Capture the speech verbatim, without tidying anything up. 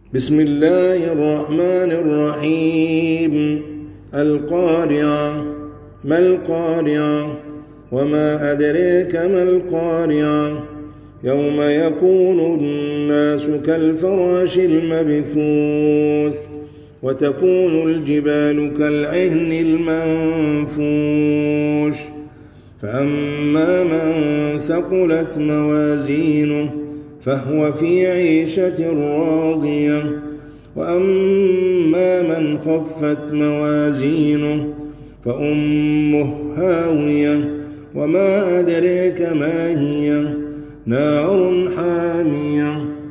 بسم الله الرحمن الرحيم. القارعة. ما القارعة؟ وما أدريك ما القارعة؟ يوم يكون الناس كالفراش المبثوث وتكون الجبال كالعهن المنفوش. فأما من ثقلت موازينه فهو في عيشة راضية، وأما من خفت موازينه فأمه هاوية. وما أدريك ما هي؟ نار حامية.